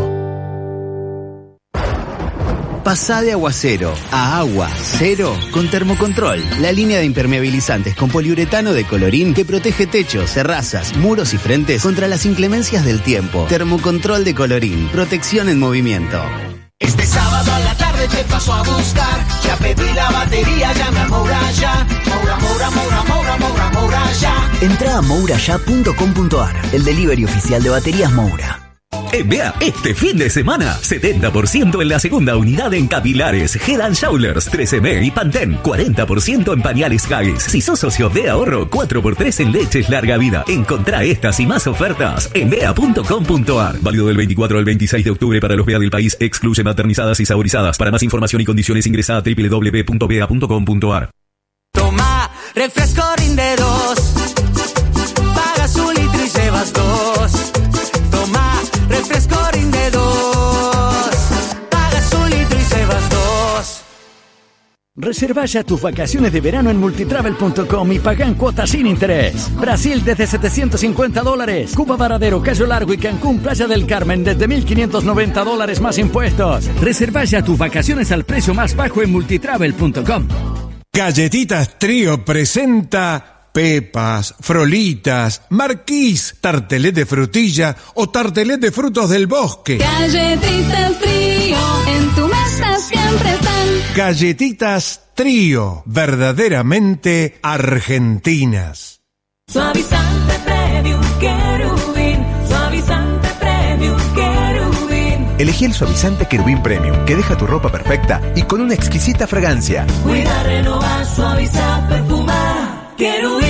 Pasá de agua cero a agua cero con Termocontrol, la línea de impermeabilizantes con poliuretano de Colorín que protege techos, terrazas, muros y frentes contra las inclemencias del tiempo. Termocontrol de Colorín, protección en movimiento. Este sábado a la tarde te paso a buscar. Ya pedí la batería, llame a Moura ya. Moura, Moura, Moura, Moura, Moura, Moura ya. Entrá a moura ya punto com punto ar, el delivery oficial de baterías Moura. En Bea, este fin de semana, setenta por ciento en la segunda unidad en capilares, Head and Shoulders, tres eme y Pantene, cuarenta por ciento en pañales Haggis. Si sos socio de ahorro, cuatro por tres en leches larga vida. Encontrá estas y más ofertas en bea punto com punto ar. Válido del veinticuatro al veintiséis de octubre para los Bea del país. Excluye maternizadas y saborizadas. Para más información y condiciones ingresa a doble u doble u doble u punto bea punto com punto ar. Toma, refresco rinde dos. Pagas un litro y llevas dos. Toma, refresco rinde dos. Pagas un litro y llevas dos. Reserva ya tus vacaciones de verano en multitravel punto com y paga en cuotas sin interés. Brasil desde setecientos cincuenta dólares. Cuba Varadero, Cayo Largo y Cancún, Playa del Carmen desde mil quinientos noventa dólares más impuestos. Reserva ya tus vacaciones al precio más bajo en multitravel punto com. Galletitas Trío presenta pepas, frolitas, marquís, tartelet de frutilla o tartelet de frutos del bosque. Galletitas Trío, en tu mesa siempre están. Galletitas Trío, verdaderamente argentinas. Suavizante Premium Querubín, suavizante Premium Querubín. Elegí el suavizante Querubín Premium, que deja tu ropa perfecta y con una exquisita fragancia. Cuida, renovar, suavizar, perfumar.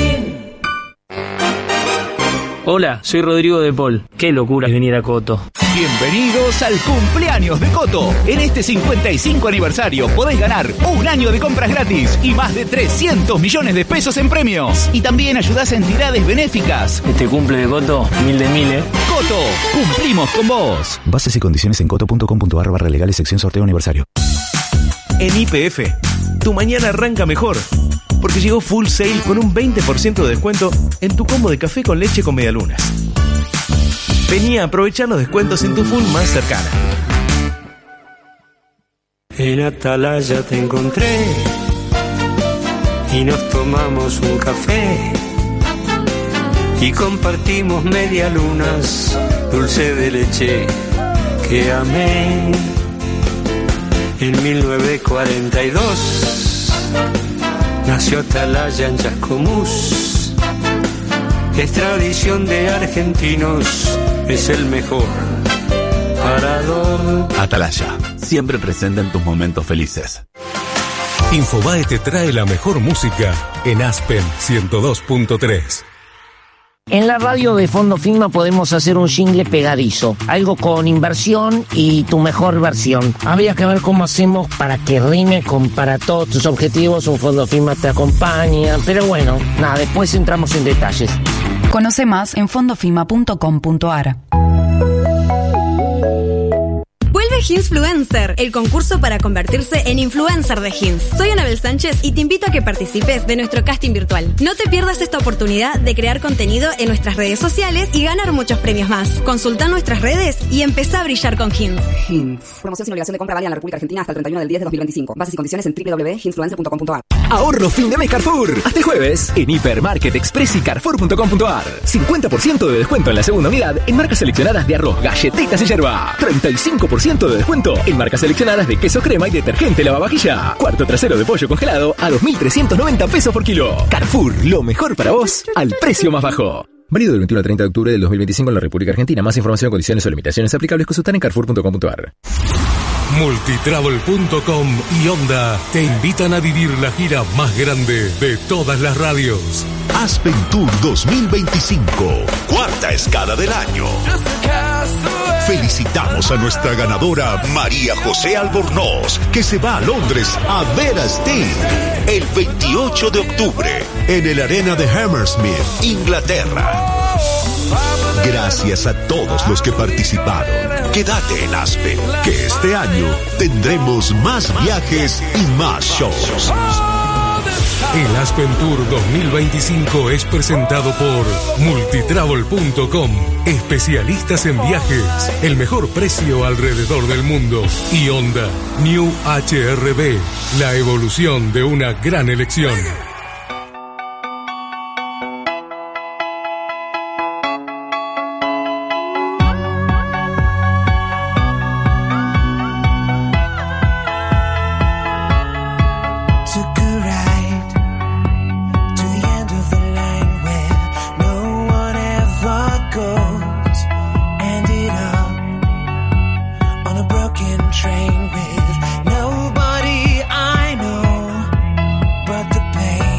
Hola, soy Rodrigo de Paul. Qué locura es venir a Coto. Bienvenidos al cumpleaños de Coto. En este cincuenta y cinco aniversario podés ganar un año de compras gratis y más de trescientos millones de pesos en premios. Y también ayudás a entidades benéficas. Este cumple de Coto, mil de mil, ¿eh? Coto, cumplimos con vos. Bases y condiciones en coto punto com punto ar barra legales sección sorteo aniversario. En Y P F, tu mañana arranca mejor. Porque llegó Full Sale con un veinte por ciento de descuento en tu combo de café con leche con medialunas. Vení a aprovechar los descuentos en tu Full más cercana. En Atalaya te encontré y nos tomamos un café y compartimos medialunas, dulce de leche que amé. En mil novecientos cuarenta y dos nació Atalaya en Chascomús. Es tradición de argentinos, es el mejor parador. Atalaya, siempre presente en tus momentos felices. Infobae te trae la mejor música en Aspen ciento dos punto tres. En la radio de Fondo Fima podemos hacer un jingle pegadizo, algo con inversión y tu mejor versión. Habría que ver cómo hacemos para que rime con para todos tus objetivos, un Fondo Fima te acompaña, pero bueno, nada, después entramos en detalles. Conoce más en fondofima punto com punto ar. Vuelve Hinsfluencer, el concurso para convertirse en influencer de Hins. Soy Anabel Sánchez y te invito a que participes de nuestro casting virtual. No te pierdas esta oportunidad de crear contenido en nuestras redes sociales y ganar muchos premios más. Consulta nuestras redes y empezá a brillar con Hins. Hins. Promoción sin obligación de compra válida en la República Argentina hasta el treinta y uno del diez de dos mil veinticinco. Bases y condiciones en doble u doble u doble u punto hinsfluencer punto com punto ar. Ahorro fin de mes Carrefour. Hasta el jueves en Hipermarket Express y Carrefour punto com punto ar. cincuenta por ciento de descuento en la segunda unidad en marcas seleccionadas de arroz, galletitas y yerba. treinta y cinco por ciento de descuento en marcas seleccionadas de queso crema y detergente lavavajilla. Cuarto trasero de pollo congelado a dos mil trescientos noventa pesos por kilo. Carrefour, lo mejor para vos al precio más bajo. Válido del veintiuno al treinta de octubre del dos mil veinticinco en la República Argentina. Más información, condiciones o limitaciones aplicables consultar en carrefour punto com punto ar. Multitravel punto com y Onda te invitan a vivir la gira más grande de todas las radios. Aspen Tour dos mil veinticinco, cuarta escala del año. Felicitamos a nuestra ganadora María José Albornoz, que se va a Londres a ver a Sting el veintiocho de octubre en el Arena de Hammersmith, Inglaterra. Gracias a todos los que participaron. Quédate en Aspen, que este año tendremos más viajes y más shows. El Aspen Tour dos mil veinticinco es presentado por Multitravel punto com, especialistas en viajes, el mejor precio alrededor del mundo, y Honda New H R V, la evolución de una gran elección. Train with nobody I know but the pain.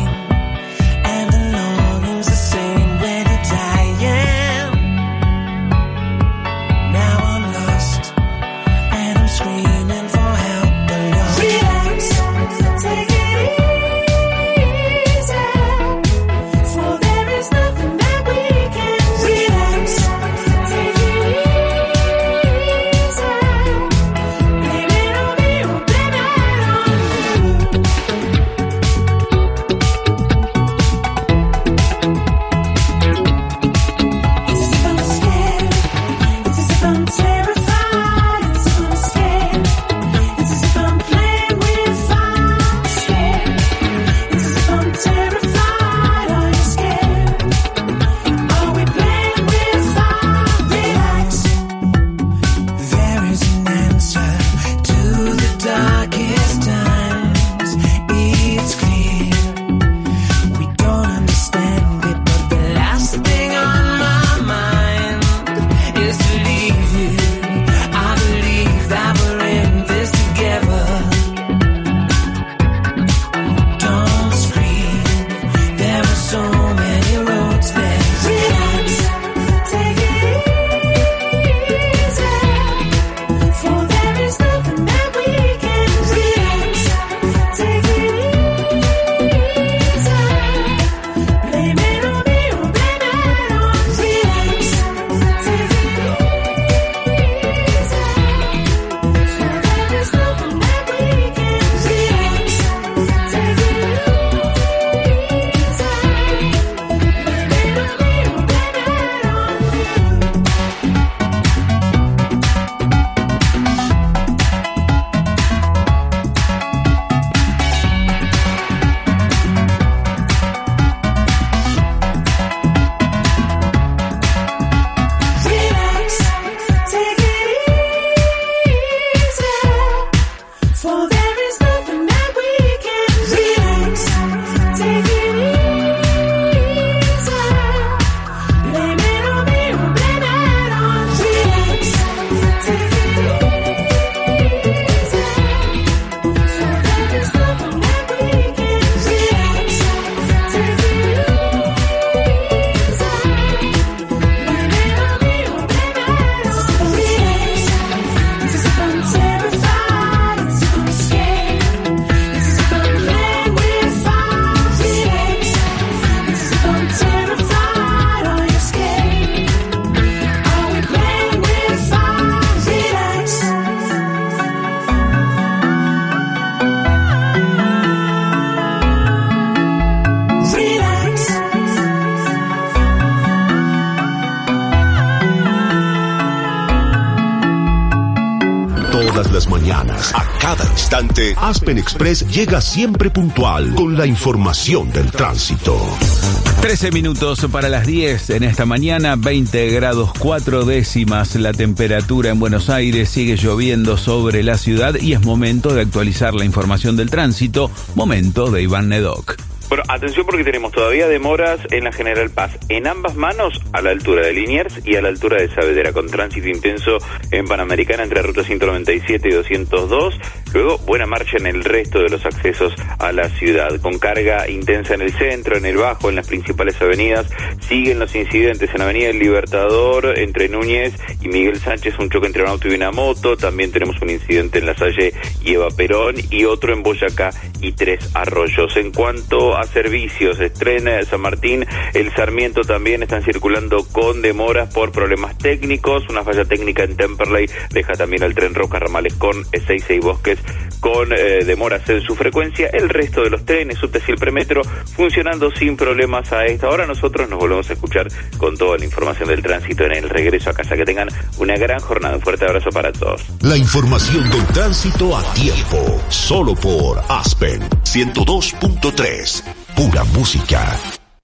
todas las mañanas, a cada instante, Aspen Express llega siempre puntual con la información del tránsito. trece minutos para las diez en esta mañana, veinte grados cuatro décimas la temperatura en Buenos Aires, sigue lloviendo sobre la ciudad y es momento de actualizar la información del tránsito, momento de Iván Nedoc. Bueno, atención porque tenemos todavía demoras en la General Paz, en ambas manos, a la altura de Liniers y a la altura de Saavedra, con tránsito intenso en Panamericana entre ruta ciento noventa y siete y doscientos dos, luego buena marcha en el resto de los accesos a la ciudad, con carga intensa en el centro, en el Bajo, en las principales avenidas, siguen los incidentes en Avenida El Libertador, entre Núñez y Miguel Sánchez, un choque entre un auto y una moto, también tenemos un incidente en La Salle y Eva Perón, y otro en Boyacá y Tres Arroyos. En cuanto a servicios, estrena San Martín, el Sarmiento también están circulando con demoras por problemas técnicos, una falla técnica en Temperley deja también al tren Roca Ramales con Ezeiza y Bosques con eh, demoras en su frecuencia, el resto de los trenes, subtes y el premetro funcionando sin problemas a esta hora. Nosotros nos volvemos a escuchar con toda la información del tránsito en el regreso a casa. Que tengan una gran jornada, un fuerte abrazo para todos. La información del tránsito a tiempo, solo por Aspen ciento dos punto tres. Pura música.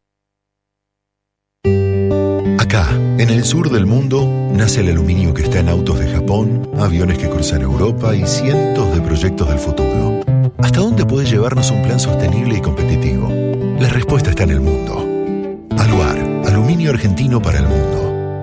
Acá, en el sur del mundo, nace el aluminio que está en autos de Japón, aviones que cruzan Europa y cientos de proyectos del futuro. ¿Hasta dónde puede llevarnos un plan sostenible y competitivo? La respuesta está en el mundo. Aluar, aluminio argentino para el mundo.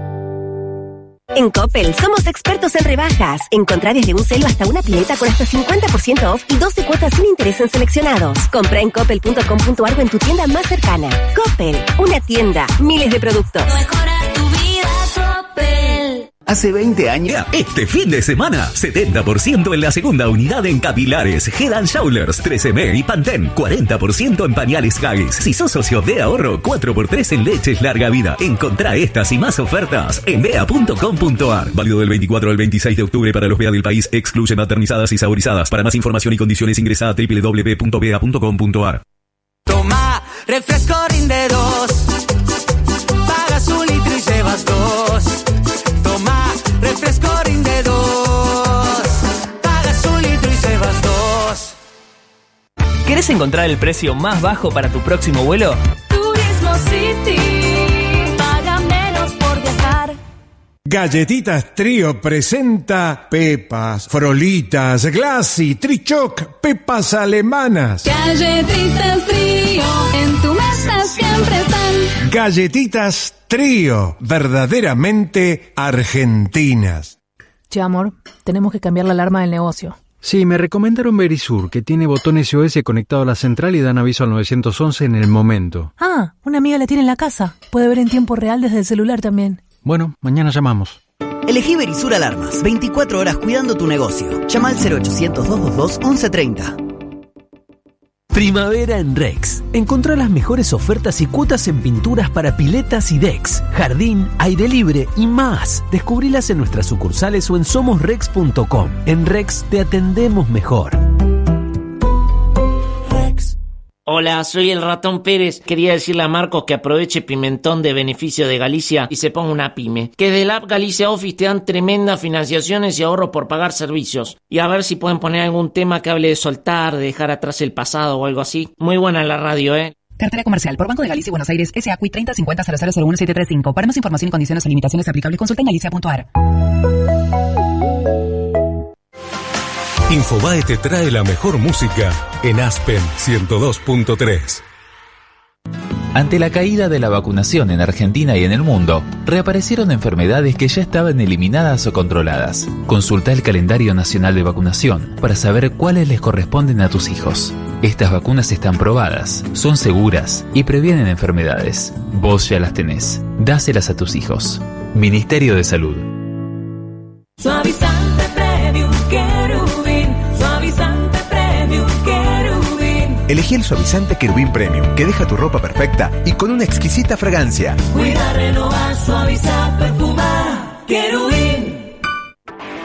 En Coppel somos expertos en rebajas. Encontrá desde un celo hasta una pileta con hasta cincuenta por ciento off y doce cuotas sin interés en seleccionados. Comprá en coppel punto com punto ar o en tu tienda más cercana. Coppel, una tienda, miles de productos. Mejora tu vida, Coppel. Hace veinte años, este fin de semana, setenta por ciento en la segunda unidad en capilares, Head and Shoulders, tres eme y Pantene, cuarenta por ciento en pañales Haggis. Si sos socio de ahorro, cuatro por tres en leches larga vida. Encontrá estas y más ofertas en bea punto com punto ar. Válido del veinticuatro al veintiséis de octubre para los B E A del país. Excluye maternizadas y saborizadas. Para más información y condiciones ingresa a doble u doble u doble u punto bea punto com punto ar. Toma, refresco rinde dos. Pagas un litro y llevas dos. Toma, refresco rinde dos. Pagas un litro y llevas dos. ¿Querés encontrar el precio más bajo para tu próximo vuelo? Turismo City. Paga menos por viajar. Galletitas Trío presenta Pepas, Frolitas, Glassy, Trichoc, Pepas alemanas. Galletitas Trío, en tu mesa siempre están. Galletitas Trío, verdaderamente argentinas. Che, amor, tenemos que cambiar la alarma del negocio. Sí, me recomendaron Verisur, que tiene botón S O S conectado a la central y dan aviso al nueve once en el momento. Ah, una amiga la tiene en la casa. Puede ver en tiempo real desde el celular también. Bueno, mañana llamamos. Elegí Verisur Alarmas. veinticuatro horas cuidando tu negocio. Llama al cero ochocientos, doscientos veintidós, once treinta. Primavera en Rex. Encontrá las mejores ofertas y cuotas en pinturas para piletas y decks, jardín, aire libre y más. Descubrilas en nuestras sucursales o en somos rex punto com. En Rex te atendemos mejor. Hola, soy el Ratón Pérez. Quería decirle a Marcos que aproveche Pimentón de beneficio de Galicia y se ponga una pyme. Que de la app Galicia Office te dan tremendas financiaciones y ahorros por pagar servicios. Y a ver si pueden poner algún tema que hable de soltar, de dejar atrás el pasado o algo así. Muy buena la radio, ¿eh? Cartera comercial por Banco de Galicia y Buenos Aires, S A C U I treinta cincuenta cero cero cero uno siete tres cinco. Para más información y condiciones o limitaciones aplicables, consulta en galicia punto ar. Infobae te trae la mejor música en Aspen ciento dos punto tres. Ante la caída de la vacunación en Argentina y en el mundo, reaparecieron enfermedades que ya estaban eliminadas o controladas. Consulta el calendario nacional de vacunación para saber cuáles les corresponden a tus hijos. Estas vacunas están probadas, son seguras y previenen enfermedades. Vos ya las tenés. Dáselas a tus hijos. Ministerio de Salud. Suavizante Premium Querubín. Suavizante Premium Querubín. Elegí el suavizante Querubín Premium, que deja tu ropa perfecta y con una exquisita fragancia. Cuida, renovar, suavizar, perfumar. Querubín.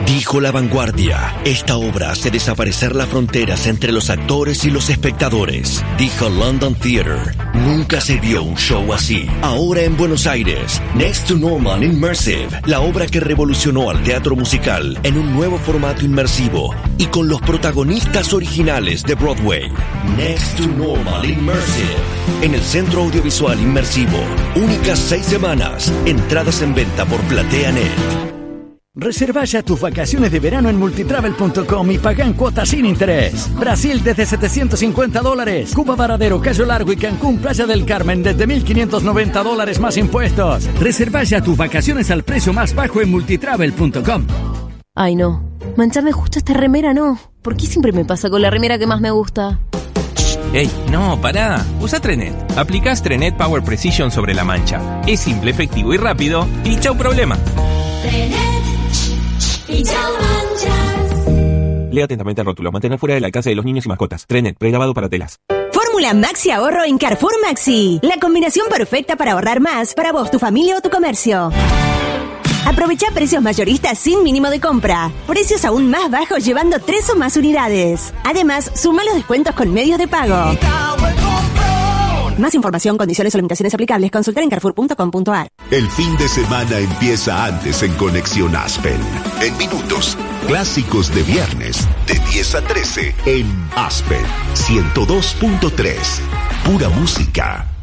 Dijo La Vanguardia, esta obra hace desaparecer las fronteras entre los actores y los espectadores. Dijo London Theatre, nunca se vio un show así. Ahora en Buenos Aires, Next to Normal Immersive, la obra que revolucionó al teatro musical en un nuevo formato inmersivo y con los protagonistas originales de Broadway. Next to Normal Immersive, en el Centro Audiovisual Inmersivo. Únicas seis semanas, entradas en venta por PlateaNet. Reserva ya tus vacaciones de verano en multitravel punto com y paga en cuotas sin interés. Brasil desde setecientos cincuenta dólares. Cuba, Varadero, Cayo Largo y Cancún, Playa del Carmen desde mil quinientos noventa dólares más impuestos. Reserva ya tus vacaciones al precio más bajo en multitravel punto com. Ay no, mancharme justo esta remera no. ¿Por qué siempre me pasa con la remera que más me gusta? ¡Ey, no, pará! Usa Trenet. Aplicás Trenet Power Precision sobre la mancha. Es simple, efectivo y rápido. Y chau problema. Trenet y chau manchas. Lea atentamente el rótulo. Mantener fuera del alcance de los niños y mascotas. Trenet, prelavado para telas. Fórmula Maxi Ahorro en Carrefour Maxi. La combinación perfecta para ahorrar más para vos, tu familia o tu comercio. Aprovecha precios mayoristas sin mínimo de compra. Precios aún más bajos llevando tres o más unidades. Además, suma los descuentos con medios de pago. Más información, condiciones o limitaciones aplicables, consultar en carrefour punto com punto a r. El fin de semana empieza antes en Conexión Aspen. En minutos, clásicos de viernes, de diez a trece, en Aspen ciento dos punto tres. Pura música.